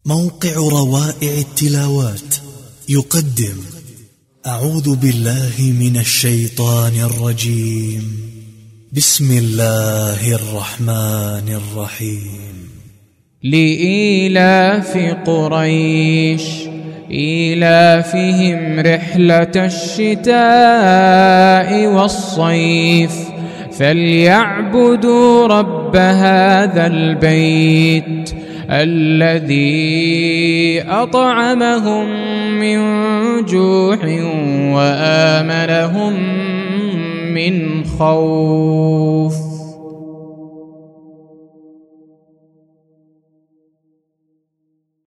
موقع روائع التلاوات يقدم أعوذ بالله من الشيطان الرجيم. بسم الله الرحمن الرحيم. لإيلاف قريش إيلافهم رحلة الشتاء والصيف فليعبدوا رب هذا البيت الذي أطعمهم من جوع وآمنهم من خوف.